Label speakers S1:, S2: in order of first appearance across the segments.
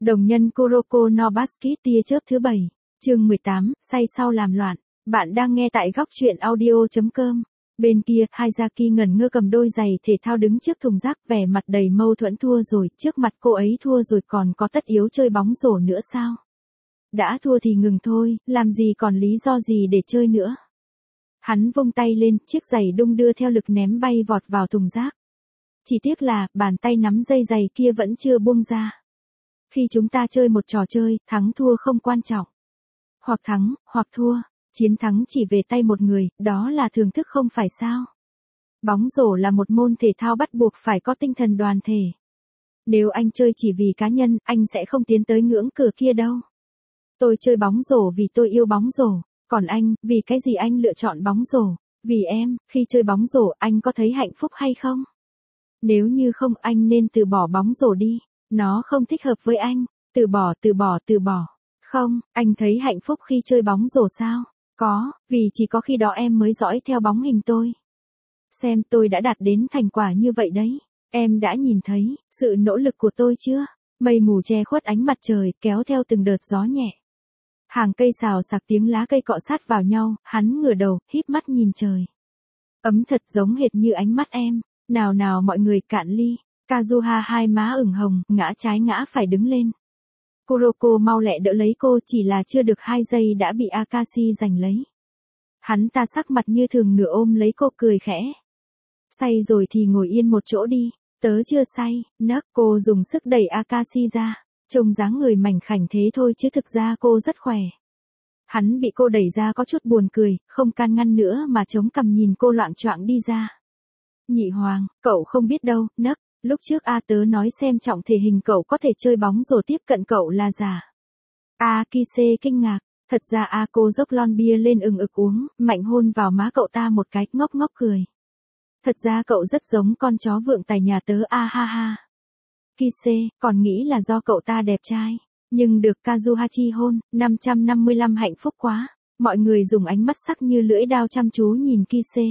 S1: Đồng nhân Kuroko no Basket tia chớp thứ 7, chương 18, say sau làm loạn. Bạn đang nghe tại góc truyện audio.com. Bên kia, Hayazaki ngẩn ngơ cầm đôi giày thể thao đứng trước thùng rác, vẻ mặt đầy mâu thuẫn. Thua rồi, trước mặt cô ấy thua rồi còn có tất yếu chơi bóng rổ nữa sao? Đã thua thì ngừng thôi, làm gì còn lý do gì để chơi nữa. Hắn vung tay lên, chiếc giày đung đưa theo lực ném bay vọt vào thùng rác. Chỉ tiếc là, bàn tay nắm dây giày kia vẫn chưa buông ra. Khi chúng ta chơi một trò chơi, thắng thua không quan trọng. Hoặc thắng, hoặc thua, chiến thắng chỉ về tay một người, đó là thưởng thức không phải sao? Bóng rổ là một môn thể thao bắt buộc phải có tinh thần đoàn thể. Nếu anh chơi chỉ vì cá nhân, anh sẽ không tiến tới ngưỡng cửa kia đâu. Tôi chơi bóng rổ vì tôi yêu bóng rổ, còn anh, vì cái gì anh lựa chọn bóng rổ? Vì em, khi chơi bóng rổ anh có thấy hạnh phúc hay không? Nếu như không, anh nên từ bỏ bóng rổ đi. Nó không thích hợp với anh. Từ bỏ. Không, anh thấy hạnh phúc khi chơi bóng rổ sao? Có, vì chỉ có khi đó em mới dõi theo bóng hình tôi. Xem tôi đã đạt đến thành quả như vậy đấy. Em đã nhìn thấy sự nỗ lực của tôi chưa? Mây mù che khuất ánh mặt trời, kéo theo từng đợt gió nhẹ. Hàng cây xào xạc tiếng lá cây cọ sát vào nhau, hắn ngửa đầu, híp mắt nhìn trời. Ấm thật giống hệt như ánh mắt em. Nào mọi người cạn ly. Kazuha hai má ửng hồng, ngã trái ngã phải đứng lên. Kuroko mau lẹ đỡ lấy cô, chỉ là chưa được 2 giây đã bị Akashi giành lấy. Hắn ta sắc mặt như thường nửa ôm lấy cô cười khẽ. Say rồi thì ngồi yên một chỗ đi, tớ chưa say, nấc. Cô dùng sức đẩy Akashi ra, trông dáng người mảnh khảnh thế thôi chứ thực ra cô rất khỏe. Hắn bị cô đẩy ra có chút buồn cười, không can ngăn nữa mà chống cằm nhìn cô loạng choạng đi ra. Nhị Hoàng, cậu không biết đâu, nấc. Lúc trước tớ nói xem trọng thể hình cậu có thể chơi bóng rổ tiếp cận cậu là giả. Kise kinh ngạc, thật ra cô dốc lon bia lên ừng ực uống, mạnh hôn vào má cậu ta một cái, ngốc cười. Thật ra cậu rất giống con chó vượng tài nhà tớ ha ha. Kise, còn nghĩ là do cậu ta đẹp trai, nhưng được Kazuhachi hôn, 555 hạnh phúc quá. Mọi người dùng ánh mắt sắc như lưỡi dao chăm chú nhìn Kise.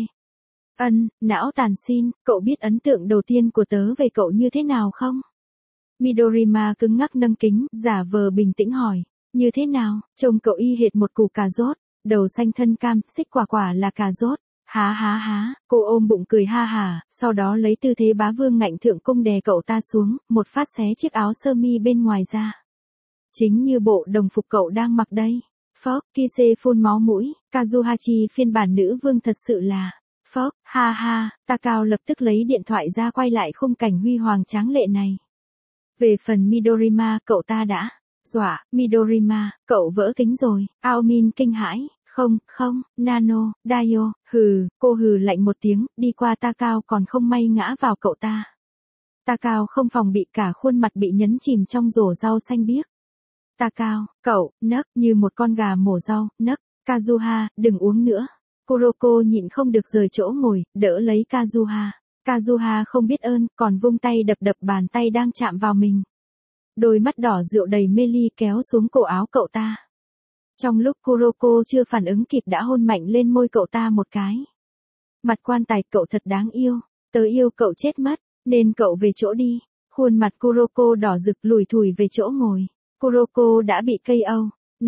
S1: Não tàn xin, cậu biết ấn tượng đầu tiên của tớ về cậu như thế nào không? Midorima cứng ngắc nâng kính, giả vờ bình tĩnh hỏi. Như thế nào? Trông cậu y hệt một củ cà rốt, đầu xanh thân cam, xích quả là cà rốt. Há, cô ôm bụng cười ha hả, sau đó lấy tư thế bá vương ngạnh thượng cung đè cậu ta xuống, một phát xé chiếc áo sơ mi bên ngoài ra. Chính như bộ đồng phục cậu đang mặc đây. Phốc, Kise phun máu mũi, Kazuhachi phiên bản nữ vương thật sự là... Phốc, ha, Takao lập tức lấy điện thoại ra quay lại khung cảnh huy hoàng tráng lệ này. Về phần Midorima, cậu ta đã dọa. Midorima, cậu vỡ kính rồi. Aomin kinh hãi. Không, Nano, Daio, cô hừ lạnh một tiếng, đi qua Takao còn không may ngã vào cậu ta. Takao không phòng bị, cả khuôn mặt bị nhấn chìm trong rổ rau xanh biếc. Takao, cậu, nấc, như một con gà mổ rau, nấc. Kazuha, đừng uống nữa. Kuroko nhịn không được rời chỗ ngồi, đỡ lấy Kazuha. Kazuha không biết ơn, còn vung tay đập bàn tay đang chạm vào mình. Đôi mắt đỏ rượu đầy mê ly kéo xuống cổ áo cậu ta. Trong lúc Kuroko chưa phản ứng kịp đã hôn mạnh lên môi cậu ta một cái. Mặt quan tài, cậu thật đáng yêu. Tớ yêu cậu chết mất, nên cậu về chỗ đi. Khuôn mặt Kuroko đỏ rực lủi thủi về chỗ ngồi. Kuroko đã bị KO.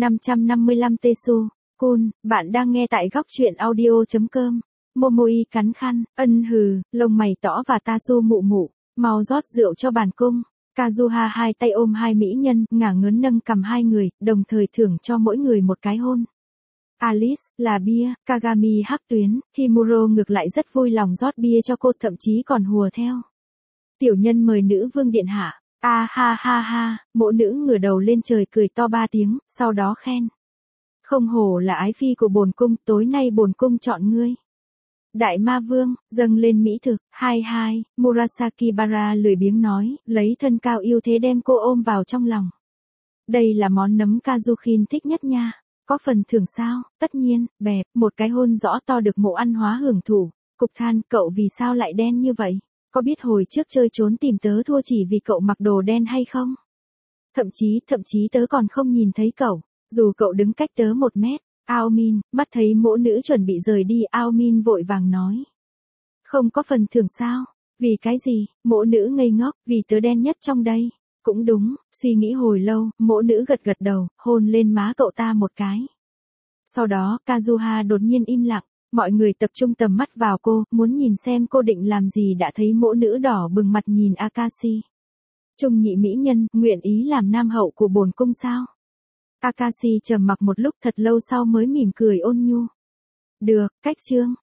S1: 555 Tesu. Kun, bạn đang nghe tại góc truyện audio.com. Momoi cắn khăn, lông mày tỏ và Tasu mụ, mau rót rượu cho bản cung. Kazuha hai tay ôm hai mỹ nhân, ngả ngớn nâng cầm hai người, đồng thời thưởng cho mỗi người một cái hôn. Alice, là bia, Kagami hắc tuyến, Himuro ngược lại rất vui lòng rót bia cho cô, thậm chí còn hùa theo. Tiểu nhân mời nữ vương điện hạ. Ha, mộ nữ ngửa đầu lên trời cười to 3 tiếng, sau đó khen. Không hổ là ái phi của bổn cung, tối nay bổn cung chọn ngươi. Đại ma vương, dâng lên mỹ thực, hai, Murasaki Bara lười biếng nói, lấy thân cao yêu thế đem cô ôm vào trong lòng. Đây là món nấm Kazukhin thích nhất nha, có phần thưởng sao? Tất nhiên, bẹp, một cái hôn rõ to được mộ ăn hóa hưởng thụ. Cục than, cậu vì sao lại đen như vậy? Có biết hồi trước chơi trốn tìm tớ thua chỉ vì cậu mặc đồ đen hay không? Thậm chí tớ còn không nhìn thấy cậu. Dù cậu đứng cách tớ 1 mét. Aomin, mắt thấy mỗ nữ chuẩn bị rời đi, Aomin vội vàng nói. Không có phần thưởng sao? Vì cái gì? Mỗ nữ ngây ngốc, vì tớ đen nhất trong đây. Cũng đúng, suy nghĩ hồi lâu, mỗ nữ gật gật đầu, hôn lên má cậu ta một cái. Sau đó, Kazuha đột nhiên im lặng, mọi người tập trung tầm mắt vào cô, muốn nhìn xem cô định làm gì đã thấy mỗ nữ đỏ bừng mặt nhìn Akashi. Trung nhị mỹ nhân, nguyện ý làm nam hậu của bổn cung sao? Akashi trầm mặc một lúc thật lâu sau mới mỉm cười ôn nhu. Được, cách chương.